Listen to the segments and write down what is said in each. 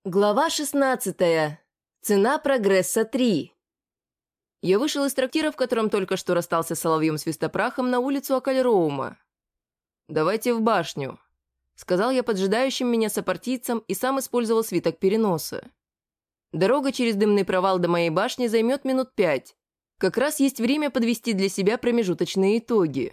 Глава 16. Цена прогресса 3. Я вышел из трактира, в котором только что расстался с соловьем-свистопрахом, на улицу Акальроума. «Давайте в башню», — сказал я поджидающим меня сопартийцам и сам использовал свиток переноса. Дорога через дымный провал до моей башни займет минут 5. Как раз есть время подвести для себя промежуточные итоги.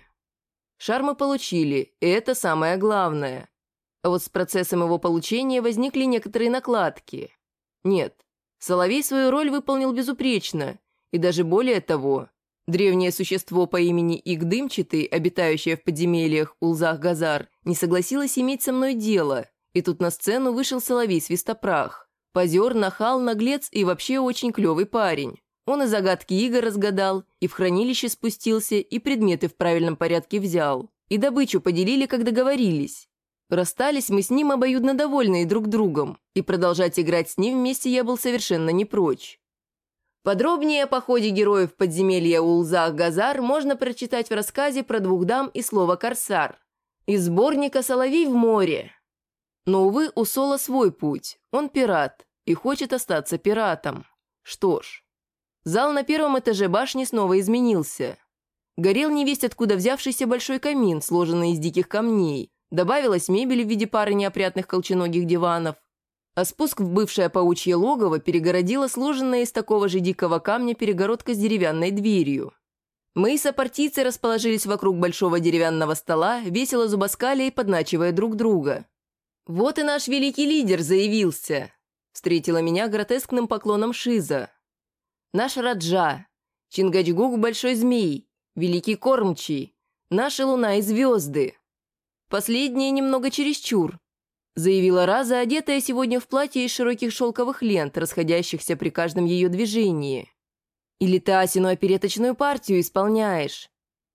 Шар мы получили, и это самое главное. А вот с процессом его получения возникли некоторые накладки. Нет, Соловей свою роль выполнил безупречно, и даже более того, древнее существо по имени Игдымчатый, обитающее в подземельях Улзах-Газар, не согласилось иметь со мной дело, и тут на сцену вышел Соловей-свистопрах. Позер, нахал, наглец и вообще очень клевый парень. Он и загадки игр разгадал, и в хранилище спустился, и предметы в правильном порядке взял, и добычу поделили, как договорились. Расстались мы с ним обоюдно довольные друг другом, и продолжать играть с ним вместе я был совершенно не прочь. Подробнее о походе героев подземелья Улзах-Газар можно прочитать в рассказе про двух дам и слово «корсар» из сборника «Соловей в море». Но, увы, у Соло свой путь, он пират и хочет остаться пиратом. Что ж, зал на первом этаже башни снова изменился. Горел невесть откуда взявшийся большой камин, сложенный из диких камней. Добавилась мебель в виде пары неопрятных колченогих диванов, а спуск в бывшее паучье логово перегородила сложенная из такого же дикого камня перегородка с деревянной дверью. Мы и сопартийцы расположились вокруг большого деревянного стола, весело зубоскаля и подначивая друг друга. «Вот и наш великий лидер заявился!» – встретила меня гротескным поклоном Шиза. «Наш Раджа, Чингачгук Большой Змей, Великий Кормчий, наша луна и звезды». «Последнее немного чересчур», — заявила Раза, одетая сегодня в платье из широких шелковых лент, расходящихся при каждом ее движении. «Или ты Асину опереточную партию исполняешь?»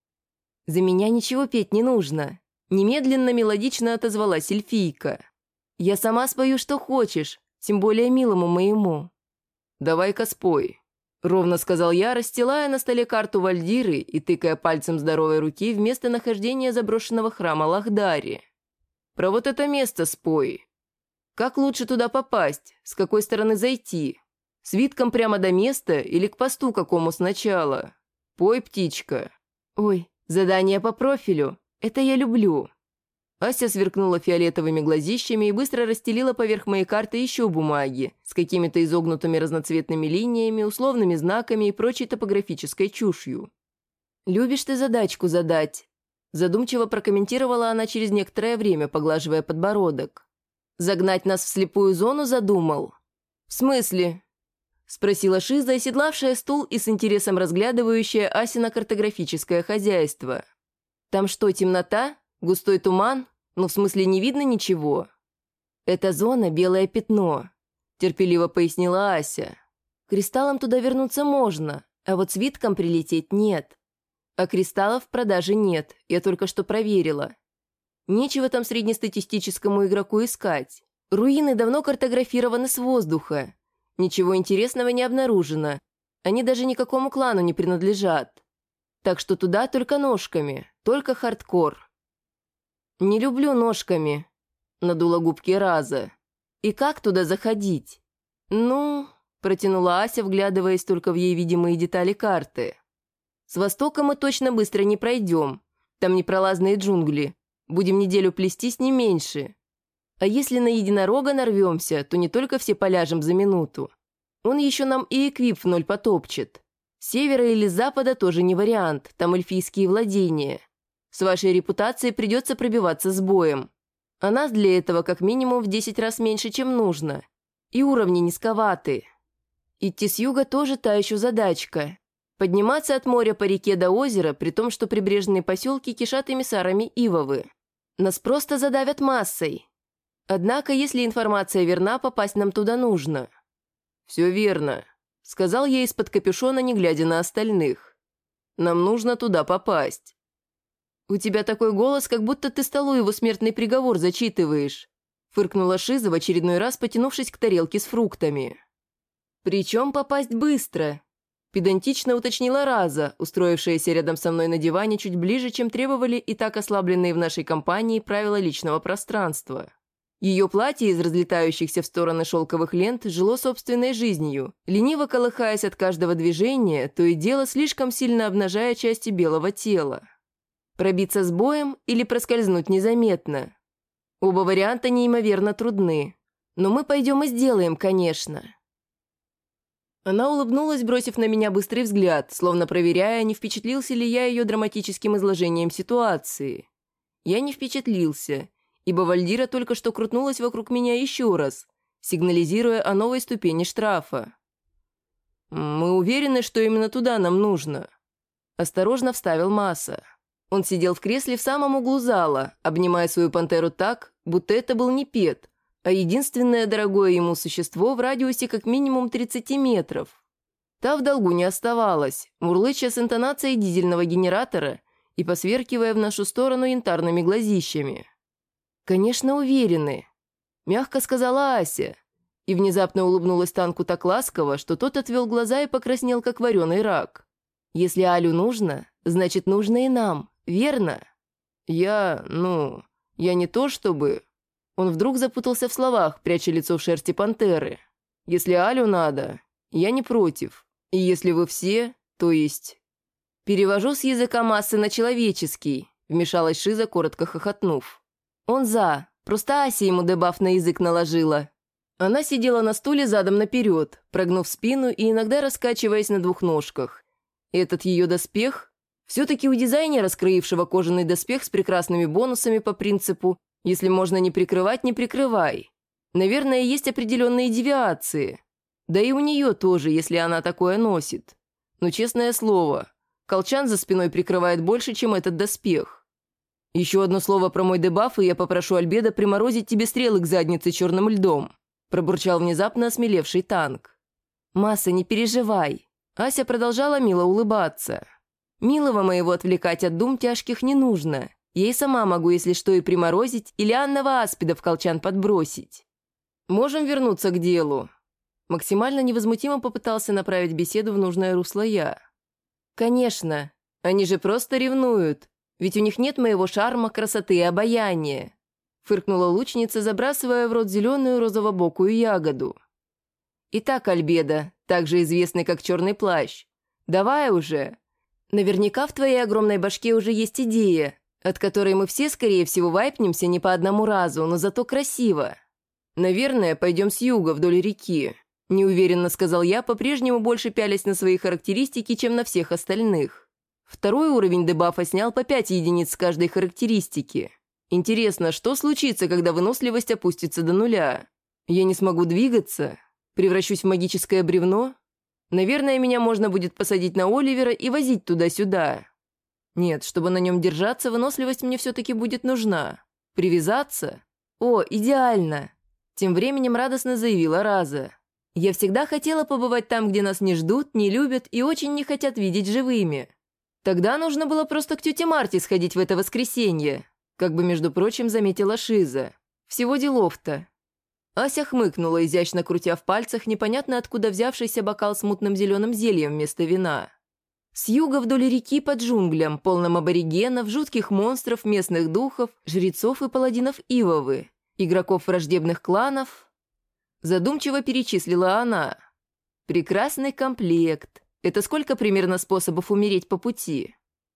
«За меня ничего петь не нужно», — немедленно мелодично отозвалась эльфийка. «Я сама спою, что хочешь, тем более милому моему». «Давай-ка спой», — ровно сказал я, расстилая на столе карту Вальдиры и тыкая пальцем здоровой руки в местонахождение заброшенного храма Лахдари. «Про вот это место спой. Как лучше туда попасть? С какой стороны зайти? Свитком прямо до места или к посту какому сначала? Пой, птичка». «Ой, задание по профилю. Это я люблю». Ася сверкнула фиолетовыми глазищами и быстро расстелила поверх моей карты еще бумаги с какими-то изогнутыми разноцветными линиями, условными знаками и прочей топографической чушью. «Любишь ты задачку задать?» Задумчиво прокомментировала она через некоторое время, поглаживая подбородок. «Загнать нас в слепую зону задумал?» «В смысле?» Спросила Шиза, оседлавшая стул и с интересом разглядывающая Асино картографическое хозяйство. «Там что, темнота? Густой туман? Ну, в смысле, не видно ничего?» «Эта зона – белое пятно», – терпеливо пояснила Ася. «Кристаллом туда вернуться можно, а вот свитком прилететь нет. А кристаллов в продаже нет, я только что проверила. Нечего там среднестатистическому игроку искать. Руины давно картографированы с воздуха. Ничего интересного не обнаружено. Они даже никакому клану не принадлежат. Так что туда только ножками, только хардкор». «Не люблю ножками», — надула губки Раза. «И как туда заходить?» «Ну...» — протянула Ася, вглядываясь только в ей видимые детали карты. «С востока мы точно быстро не пройдем. Там непролазные джунгли. Будем неделю плестись не меньше. А если на единорога нарвемся, то не только все поляжем за минуту. Он еще нам и эквип в ноль потопчет. С севера или с запада тоже не вариант, там эльфийские владения. С вашей репутацией придется пробиваться с боем. А нас для этого как минимум в 10 раз меньше, чем нужно. И уровни низковаты. Идти с юга тоже та еще задачка. Подниматься от моря по реке до озера, при том, что прибрежные поселки кишат эмиссарами Ивовы. Нас просто задавят массой. Однако, если информация верна, попасть нам туда нужно». «Все верно», — сказал я из-под капюшона, не глядя на остальных. «Нам нужно туда попасть». «У тебя такой голос, как будто ты Столуеву смертный приговор зачитываешь», — фыркнула Шиза в очередной раз, потянувшись к тарелке с фруктами. «Причем попасть быстро», — педантично уточнила Раза, устроившаяся рядом со мной на диване чуть ближе, чем требовали и так ослабленные в нашей компании правила личного пространства. Ее платье из разлетающихся в стороны шелковых лент жило собственной жизнью, лениво колыхаясь от каждого движения, то и дело слишком сильно обнажая части белого тела. Пробиться с боем или проскользнуть незаметно. Оба варианта неимоверно трудны. Но мы пойдем и сделаем, конечно. Она улыбнулась, бросив на меня быстрый взгляд, словно проверяя, не впечатлился ли я ее драматическим изложением ситуации. Я не впечатлился, ибо Вальдира только что крутнулась вокруг меня еще раз, сигнализируя о новой ступени штрафа. «Мы уверены, что именно туда нам нужно», – осторожно вставил Масса. Он сидел в кресле в самом углу зала, обнимая свою пантеру так, будто это был не Пет, а единственное дорогое ему существо в радиусе как минимум 30 метров. Та в долгу не оставалась, мурлыча с интонацией дизельного генератора и посверкивая в нашу сторону янтарными глазищами. «Конечно, уверены», – мягко сказала Ася, и внезапно улыбнулась Танку так ласково, что тот отвел глаза и покраснел, как вареный рак. «Если Алю нужно, значит, нужно и нам, верно?» Я не то чтобы...» Он вдруг запутался в словах, пряча лицо в шерсти пантеры. «Если Алю надо, я не против. И если вы все, то есть...» «Перевожу с языка Массы на человеческий», – вмешалась Шиза, коротко хохотнув. «Он за. Просто Ася ему дебаф на язык наложила». Она сидела на стуле задом наперед, прогнув спину и иногда раскачиваясь на двух ножках. Этот ее доспех... Все-таки у дизайнера, скроившего кожаный доспех с прекрасными бонусами по принципу «если можно не прикрывать, не прикрывай». Наверное, есть определенные девиации. Да и у нее тоже, если она такое носит. Но, честное слово, колчан за спиной прикрывает больше, чем этот доспех. «Еще одно слово про мой дебаф, и я попрошу Альбеда приморозить тебе стрелы к заднице черным льдом», пробурчал внезапно осмелевший Танк. «Масса, не переживай». Ася продолжала мило улыбаться. «Милого моего отвлекать от дум тяжких не нужно. Я и сама могу, если что, и приморозить, или Анного аспида в колчан подбросить. Можем вернуться к делу». Максимально невозмутимо попытался направить беседу в нужное русло я. «Конечно. Они же просто ревнуют. Ведь у них нет моего шарма, красоты и обаяния», фыркнула лучница, забрасывая в рот зеленую розово-бокую ягоду. «Итак, Альбеда, также известный как Черный плащ, давай уже. Наверняка в твоей огромной башке уже есть идея, от которой мы все, скорее всего, вайпнемся не по одному разу, но зато красиво. Наверное, пойдем с юга вдоль реки», неуверенно сказал я, по-прежнему больше пялясь на свои характеристики, чем на всех остальных. Второй уровень дебафа снял по 5 единиц с каждой характеристики. Интересно, что случится, когда выносливость опустится до 0? Я не смогу двигаться? Превращусь в магическое бревно? Наверное, меня можно будет посадить на Оливера и возить туда-сюда. Нет, чтобы на нем держаться, выносливость мне все-таки будет нужна. Привязаться? О, идеально! Тем временем радостно заявила Раза. Я всегда хотела побывать там, где нас не ждут, не любят и очень не хотят видеть живыми. Тогда нужно было просто к тете Марте сходить в это воскресенье, как бы, между прочим, заметила Шиза. Всего делов-то. Ася хмыкнула, изящно крутя в пальцах непонятно откуда взявшийся бокал с мутным зеленым зельем вместо вина. С юга вдоль реки под джунглям, полным аборигенов, жутких монстров, местных духов, жрецов и паладинов Ивовы, игроков враждебных кланов. Задумчиво перечислила она. Прекрасный комплект. Это сколько примерно способов умереть по пути?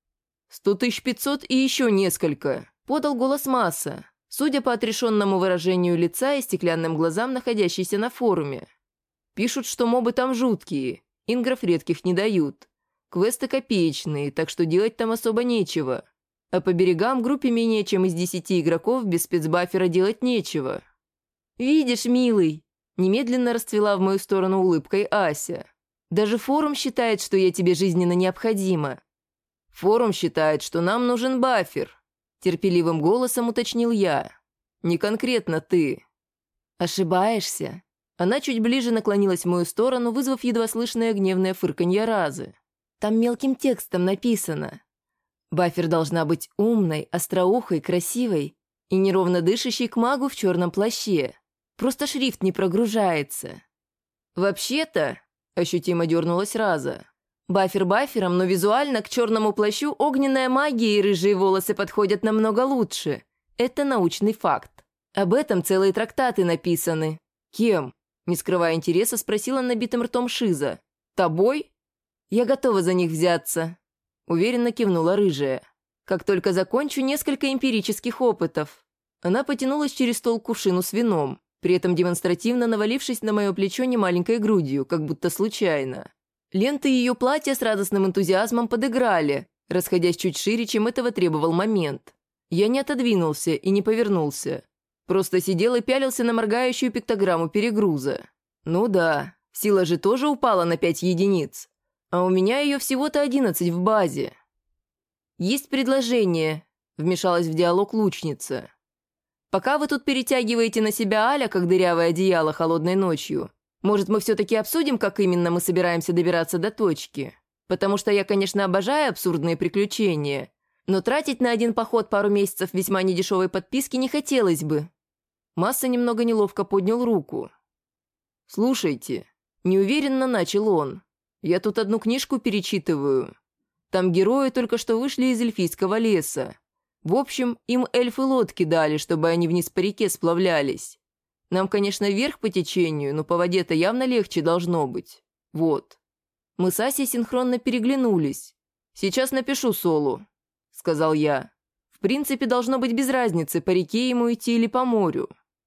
100 500 и еще несколько, подал голос Масса, судя по отрешенному выражению лица и стеклянным глазам, находящейся на форуме. Пишут, что мобы там жуткие, ингров редких не дают. Квесты копеечные, так что делать там особо нечего. А по берегам группе менее чем из 10 игроков без спецбафера делать нечего. «Видишь, милый!» Немедленно расцвела в мою сторону улыбкой Ася. «Даже форум считает, что я тебе жизненно необходима». «Форум считает, что нам нужен бафер», – терпеливым голосом уточнил я. «Не конкретно ты». «Ошибаешься». Она чуть ближе наклонилась в мою сторону, вызвав едва слышное гневное фырканье Разы. «Там мелким текстом написано. Бафер должна быть умной, остроухой, красивой и неровно дышащей к магу в черном плаще. Просто шрифт не прогружается». «Вообще-то», – ощутимо дернулась Раза, «бафер бафером, но визуально к черному плащу огненная магия и рыжие волосы подходят намного лучше. Это научный факт». Об этом целые трактаты написаны. Кем? Не скрывая интереса, спросила набитым ртом Шиза. Тобой? Я готова за них взяться. Уверенно кивнула рыжая. Как только закончу, несколько эмпирических опытов. Она потянулась через стол к кувшину с вином, при этом демонстративно навалившись на мое плечо немаленькой грудью, как будто случайно. Ленты ее платья с радостным энтузиазмом подыграли, расходясь чуть шире, чем этого требовал момент. Я не отодвинулся и не повернулся. Просто сидел и пялился на моргающую пиктограмму перегруза. Ну да, сила же тоже упала на 5 единиц. А у меня ее всего-то 11 в базе. «Есть предложение», — вмешалась в диалог лучница. «Пока вы тут перетягиваете на себя Аля, как дырявое одеяло холодной ночью, может, мы все-таки обсудим, как именно мы собираемся добираться до точки? Потому что я, конечно, обожаю абсурдные приключения, но тратить на один поход пару месяцев весьма недешевой подписки не хотелось бы». Масса немного неловко поднял руку. «Слушайте», — неуверенно начал он, — «я тут одну книжку перечитываю. Там герои только что вышли из эльфийского леса. В общем, им эльфы лодки дали, чтобы они вниз по реке сплавлялись. Нам, конечно, вверх по течению, но по воде-то явно легче должно быть. Вот». Мы с Асей синхронно переглянулись. «Сейчас напишу Солу», — сказал я. «В принципе, должно быть без разницы, по реке ему идти или по морю.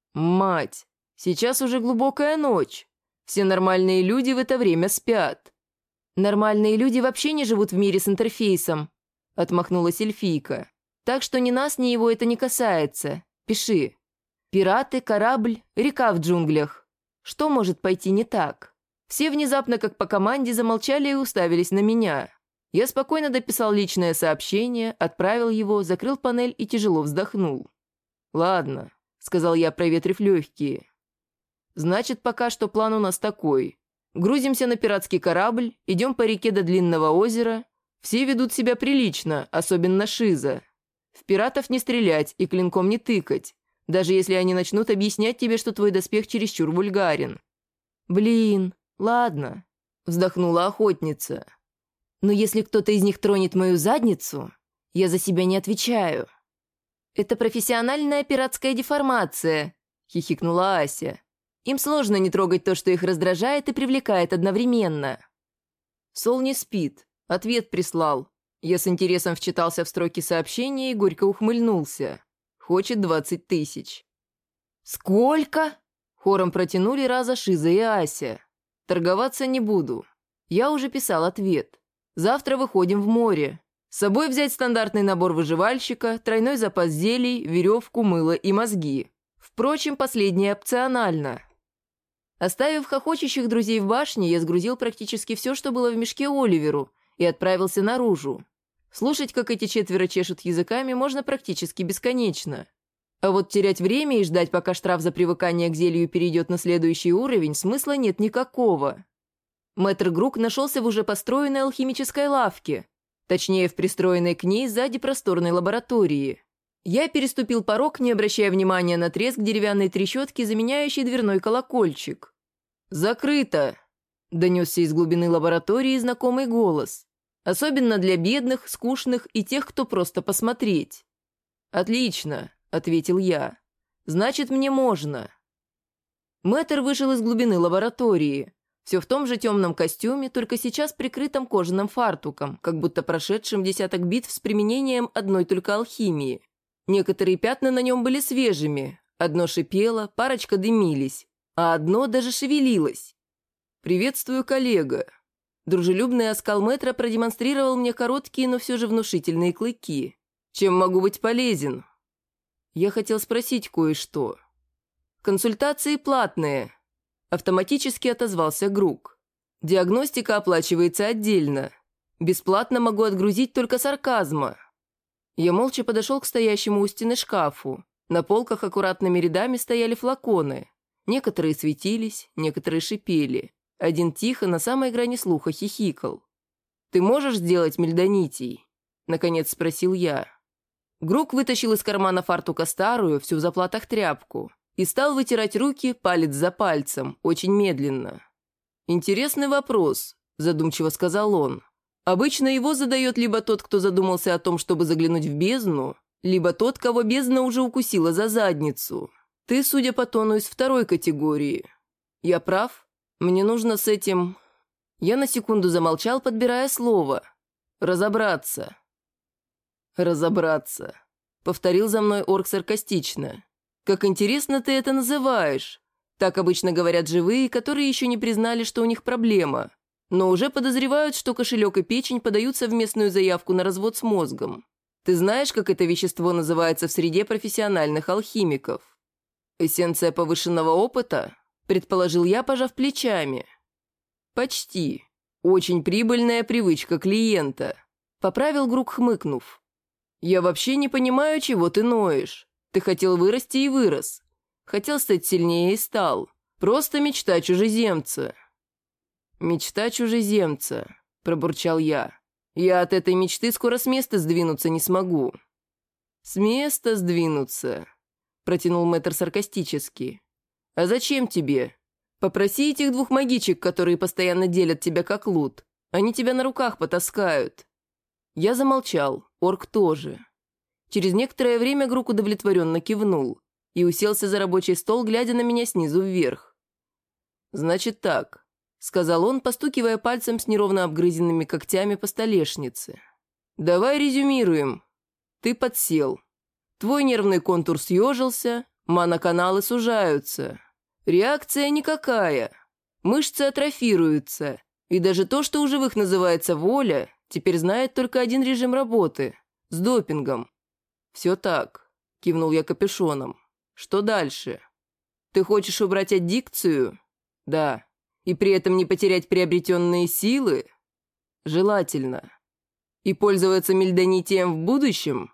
Мать, сейчас уже глубокая ночь. Все нормальные люди в это время спят». «Нормальные люди вообще не живут в мире с интерфейсом», — отмахнулась эльфийка. «Так что ни нас, ни его это не касается. Пиши. Пираты, корабль, река в джунглях. Что может пойти не так?» Все внезапно, как по команде, замолчали и уставились на меня. Я спокойно дописал личное сообщение, отправил его, закрыл панель и тяжело вздохнул. «Ладно», — сказал я, проветрив легкие. «Значит, пока что план у нас такой. Грузимся на пиратский корабль, идем по реке до Длинного озера. Все ведут себя прилично, особенно Шиза. В пиратов не стрелять и клинком не тыкать, даже если они начнут объяснять тебе, что твой доспех чересчур вульгарен». «Блин, ладно», — вздохнула охотница. «Но если кто-то из них тронет мою задницу, я за себя не отвечаю». «Это профессиональная пиратская деформация», — хихикнула Ася. «Им сложно не трогать то, что их раздражает и привлекает одновременно». Сол не спит, ответ прислал. Я с интересом вчитался в строки сообщения и горько ухмыльнулся. Хочет 20 тысяч. «Сколько?» — хором протянули раза Шиза и Ася. «Торговаться не буду. Я уже писал ответ. Завтра выходим в море. С собой взять стандартный набор выживальщика, тройной запас зелий, веревку, мыло и мозги. Впрочем, последнее опционально». Оставив хохочущих друзей в башне, я сгрузил практически все, что было в мешке Оливеру, и отправился наружу. Слушать, как эти четверо чешут языками, можно практически бесконечно. А вот терять время и ждать, пока штраф за привыкание к зелью перейдет на следующий уровень, смысла нет никакого. Мэтр Грук нашелся в уже построенной алхимической лавке, точнее, в пристроенной к ней сзади просторной лаборатории. Я переступил порог, не обращая внимания на треск деревянной трещотки, заменяющей дверной колокольчик. «Закрыто!» – донесся из глубины лаборатории знакомый голос. Особенно для бедных, скучных и тех, кто просто посмотреть. «Отлично!» – ответил я. «Значит, мне можно». Мэтр вышел из глубины лаборатории. Все в том же темном костюме, только сейчас прикрытым кожаным фартуком, как будто прошедшим десяток битв с применением одной только алхимии. Некоторые пятна на нем были свежими. Одно шипело, парочка дымились, а одно даже шевелилось. «Приветствую, коллега». Дружелюбный оскал мэтра продемонстрировал мне короткие, но все же внушительные клыки. «Чем могу быть полезен?» Я хотел спросить кое-что. «Консультации платные», — автоматически отозвался Грук. «Диагностика оплачивается отдельно. Бесплатно могу отгрузить только сарказма». Я молча подошел к стоящему у стены шкафу. На полках аккуратными рядами стояли флаконы. Некоторые светились, некоторые шипели. Один тихо, на самой грани слуха, хихикал. «Ты можешь сделать мельдонитий?» — наконец спросил я. Грук вытащил из кармана фартука старую, всю в заплатах тряпку, и стал вытирать руки палец за пальцем, очень медленно. «Интересный вопрос», — задумчиво сказал он. «Обычно его задает либо тот, кто задумался о том, чтобы заглянуть в бездну, либо тот, кого бездна уже укусила за задницу. Ты, судя по тону, из второй категории. Я прав? Мне нужно с этим...» Я на секунду замолчал, подбирая слово. «Разобраться». «Разобраться», — повторил за мной орк саркастично. «Как интересно ты это называешь. Так обычно говорят живые, которые еще не признали, что у них проблема, но уже подозревают, что кошелек и печень подают совместную заявку на развод с мозгом. Ты знаешь, как это вещество называется в среде профессиональных алхимиков?» «Эссенция повышенного опыта?» — предположил я, пожав плечами. «Почти. Очень прибыльная привычка клиента», — поправил Грук, хмыкнув. «Я вообще не понимаю, чего ты ноешь. Ты хотел вырасти и вырос. Хотел стать сильнее и стал. Просто мечта чужеземца». «Мечта чужеземца», — пробурчал я. «Я от этой мечты скоро с места сдвинуться не смогу». «С места сдвинуться», — протянул мэтр саркастически. «А зачем тебе? Попроси этих двух магичек, которые постоянно делят тебя как лут. Они тебя на руках потаскают». Я замолчал, орк тоже. Через некоторое время Грук удовлетворенно кивнул и уселся за рабочий стол, глядя на меня снизу вверх. «Значит так», — сказал он, постукивая пальцем с неровно обгрызенными когтями по столешнице. «Давай резюмируем. Ты подсел. Твой нервный контур съежился, маноканалы сужаются. Реакция никакая. Мышцы атрофируются. И даже то, что у живых называется воля, теперь знает только один режим работы – с допингом». «Все так», – кивнул я капюшоном. «Что дальше? Ты хочешь убрать аддикцию?» «Да. И при этом не потерять приобретенные силы?» «Желательно. И пользоваться мельдонитием в будущем?»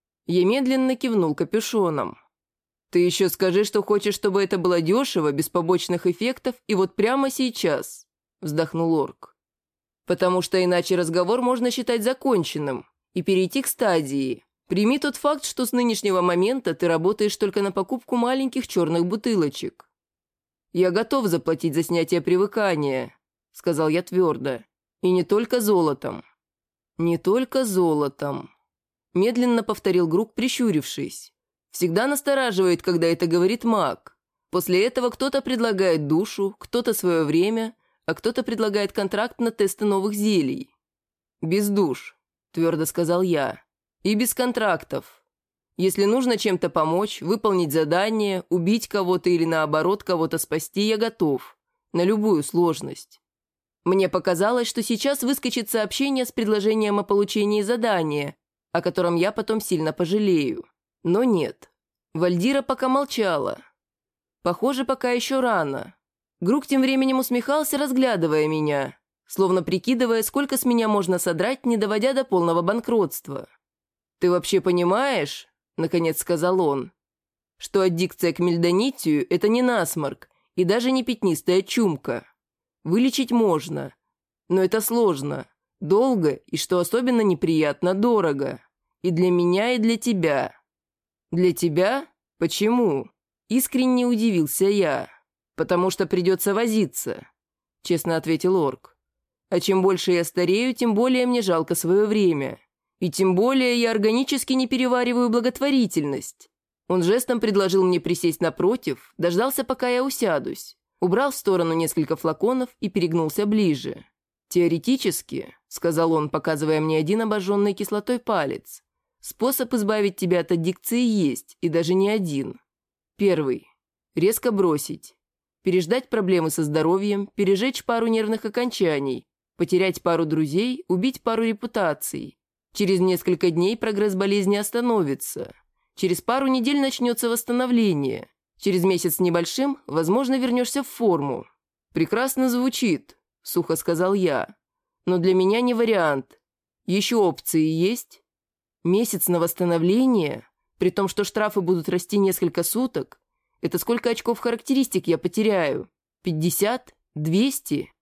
Я медленно кивнул капюшоном. «Ты еще скажи, что хочешь, чтобы это было дешево, без побочных эффектов, и вот прямо сейчас», – вздохнул орк. «Потому что иначе разговор можно считать законченным и перейти к стадии. Прими тот факт, что с нынешнего момента ты работаешь только на покупку маленьких черных бутылочек». «Я готов заплатить за снятие привыкания», – сказал я твердо. «И не только золотом». «Не только золотом», – медленно повторил Грук, прищурившись. «Всегда настораживает, когда это говорит маг. После этого кто-то предлагает душу, кто-то свое время, а кто-то предлагает контракт на тесты новых зелий». «Без душ», – твердо сказал я, – «и без контрактов. Если нужно чем-то помочь, выполнить задание, убить кого-то или наоборот кого-то спасти, я готов. На любую сложность». Мне показалось, что сейчас выскочит сообщение с предложением о получении задания, о котором я потом сильно пожалею. Но нет. Вальдира пока молчала. Похоже, пока еще рано. Грук тем временем усмехался, разглядывая меня, словно прикидывая, сколько с меня можно содрать, не доводя до полного банкротства. «Ты вообще понимаешь, — наконец сказал он, — что аддикция к мельдонитию — это не насморк и даже не пятнистая чумка. Вылечить можно, но это сложно, долго и, что особенно неприятно, дорого. И для меня, и для тебя». «Для тебя? Почему?» – искренне удивился я. «Потому что придется возиться», – честно ответил орк. «А чем больше я старею, тем более мне жалко свое время. И тем более я органически не перевариваю благотворительность». Он жестом предложил мне присесть напротив, дождался, пока я усядусь, убрал в сторону несколько флаконов и перегнулся ближе. «Теоретически», – сказал он, показывая мне один обожженный кислотой палец, «способ избавить тебя от аддикции есть, и даже не один. Первый. Резко бросить. Переждать проблемы со здоровьем, пережечь пару нервных окончаний, потерять пару друзей, убить пару репутаций. Через несколько дней прогресс болезни остановится. Через пару недель начнется восстановление. Через месяц с небольшим, возможно, вернешься в форму». «Прекрасно звучит», – сухо сказал я. «Но для меня не вариант. Еще опции есть?» «Месяц на восстановление, при том, что штрафы будут расти несколько суток. Это сколько очков характеристик я потеряю? 50? 200?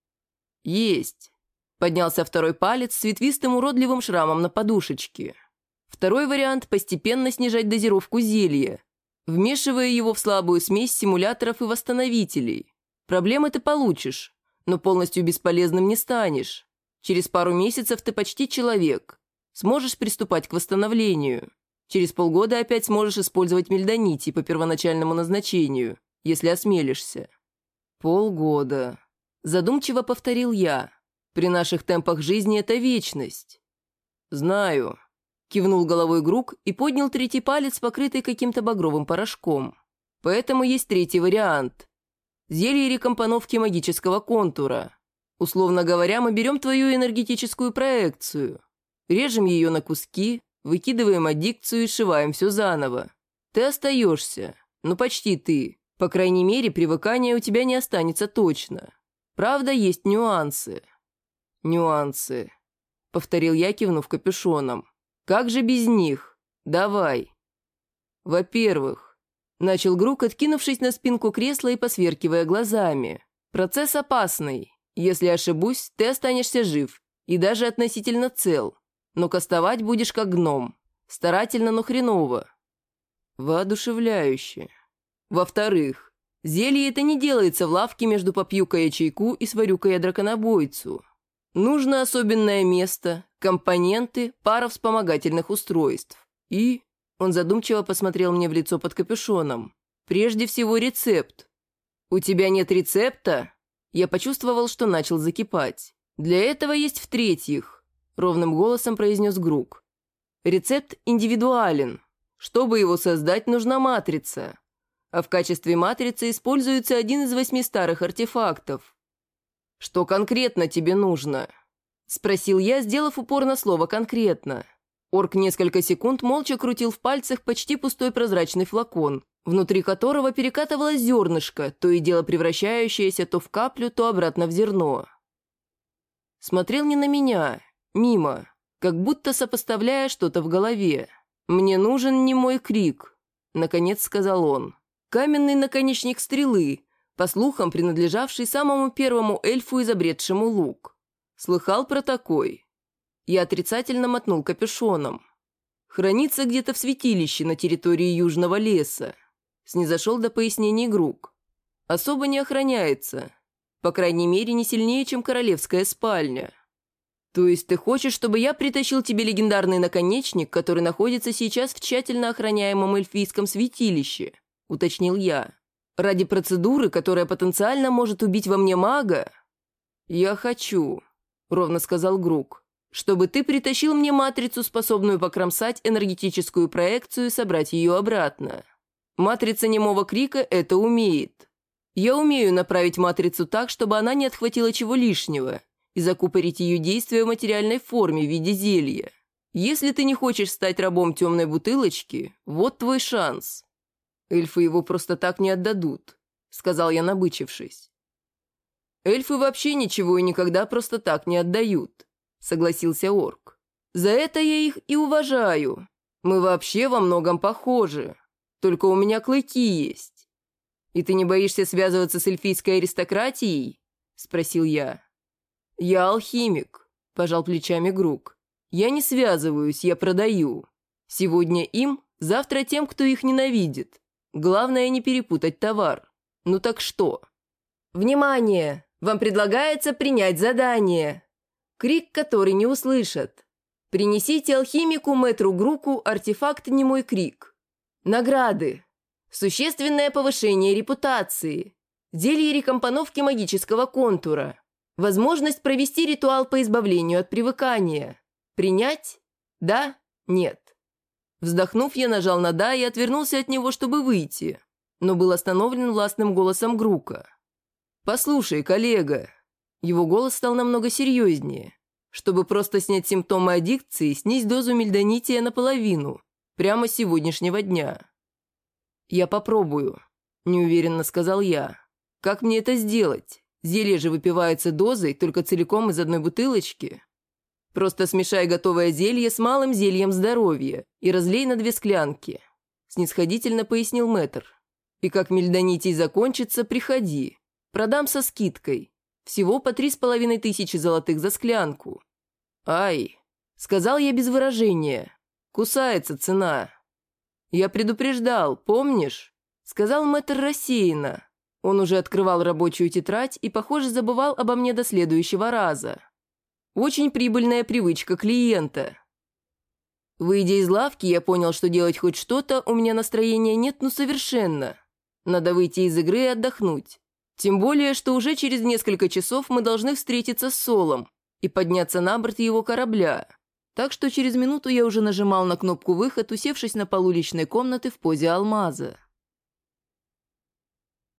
«Есть». Поднялся второй палец с ветвистым уродливым шрамом на подушечке. Второй вариант – постепенно снижать дозировку зелья, вмешивая его в слабую смесь симуляторов и восстановителей. Проблемы ты получишь, но полностью бесполезным не станешь. Через пару месяцев ты почти человек. Сможешь приступать к восстановлению. Через полгода опять сможешь использовать мельдонитий по первоначальному назначению, если осмелишься». «Полгода», – задумчиво повторил я. «При наших темпах жизни это вечность». «Знаю», – кивнул головой Грук и поднял третий палец, покрытый каким-то багровым порошком. «Поэтому есть третий вариант. Зелье рекомпоновки магического контура. Условно говоря, мы берем твою энергетическую проекцию, режем ее на куски, выкидываем аддикцию и сшиваем все заново. Ты остаешься, ну почти ты. По крайней мере, привыкания у тебя не останется точно. Правда, есть нюансы». «Нюансы», — повторил я, кивнув капюшоном. «Как же без них? Давай». «Во-первых», — начал Грук, откинувшись на спинку кресла и посверкивая глазами, «процесс опасный. Если ошибусь, ты останешься жив и даже относительно цел, но кастовать будешь как гном. Старательно, но хреново». «Воодушевляюще». «Во-вторых, зелье это не делается в лавке между попью-ка я чайку и сварю-ка я драконобойцу. Нужно особенное место, компоненты, пара вспомогательных устройств. И...» Он задумчиво посмотрел мне в лицо под капюшоном. «Прежде всего рецепт». «У тебя нет рецепта?» Я почувствовал, что начал закипать. «Для этого есть в-третьих», — ровным голосом произнес Грук. «Рецепт индивидуален. Чтобы его создать, нужна матрица. А в качестве матрицы используется один из 8 старых артефактов». «Что конкретно тебе нужно?» – спросил я, сделав упор на слово «конкретно». Орк несколько секунд молча крутил в пальцах почти пустой прозрачный флакон, внутри которого перекатывалось зернышко, то и дело превращающееся то в каплю, то обратно в зерно. Смотрел не на меня, мимо, как будто сопоставляя что-то в голове. «Мне нужен немой крик», – наконец сказал он. «Каменный наконечник стрелы, по слухам, принадлежавший самому первому эльфу, изобретшему лук. Слыхал про такой?» Я отрицательно мотнул капюшоном. «Хранится где-то в святилище на территории Южного леса», — снизошел до пояснений Грук. «Особо не охраняется. По крайней мере, не сильнее, чем королевская спальня». «То есть ты хочешь, чтобы я притащил тебе легендарный наконечник, который находится сейчас в тщательно охраняемом эльфийском святилище?» — уточнил я. «Ради процедуры, которая потенциально может убить во мне мага?» «Я хочу», — ровно сказал Грук, «чтобы ты притащил мне матрицу, способную покромсать энергетическую проекцию и собрать ее обратно. Матрица немого крика это умеет. Я умею направить матрицу так, чтобы она не отхватила чего лишнего, и закупорить ее действие в материальной форме в виде зелья. Если ты не хочешь стать рабом темной бутылочки, вот твой шанс». «Эльфы его просто так не отдадут», — сказал я, набычившись. «Эльфы вообще ничего и никогда просто так не отдают», — согласился орк. «За это я их и уважаю. Мы вообще во многом похожи. Только у меня клыки есть». «И ты не боишься связываться с эльфийской аристократией?» — спросил я. «Я алхимик», — пожал плечами Грук. «Я не связываюсь, я продаю. Сегодня им, завтра тем, кто их ненавидит. Главное не перепутать товар. Ну так что?» «Внимание! Вам предлагается принять задание!» Крик, который не услышат. «Принесите алхимику мэтру Груку артефакт «Немой крик». Награды. Существенное повышение репутации. Зелье рекомпоновки магического контура. Возможность провести ритуал по избавлению от привыкания. Принять? Да? Нет?» Вздохнув, я нажал на «да» и отвернулся от него, чтобы выйти, но был остановлен властным голосом Грука. «Послушай, коллега». Его голос стал намного серьезнее. «Чтобы просто снять симптомы аддикции, снизь дозу мельдонития наполовину, прямо с сегодняшнего дня». «Я попробую», – неуверенно сказал я. «Как мне это сделать? Зелье же выпивается дозой, только целиком из одной бутылочки». «Просто смешай готовое зелье с малым зельем здоровья и разлей на 2 склянки», – снисходительно пояснил мэтр. «И как мельдонитий закончится, приходи. Продам со скидкой. Всего по 3500 золотых за склянку». «Ай», – сказал я без выражения, – «кусается цена». «Я предупреждал, помнишь?» – сказал мэтр рассеянно. Он уже открывал рабочую тетрадь и, похоже, забывал обо мне до следующего раза. «Очень прибыльная привычка клиента». Выйдя из лавки, я понял, что делать хоть что-то у меня настроения нет, ну совершенно. Надо выйти из игры и отдохнуть. Тем более, что уже через несколько часов мы должны встретиться с Солом и подняться на борт его корабля. Так что через минуту я уже нажимал на кнопку «Выход», усевшись на полу личной комнаты в позе алмаза.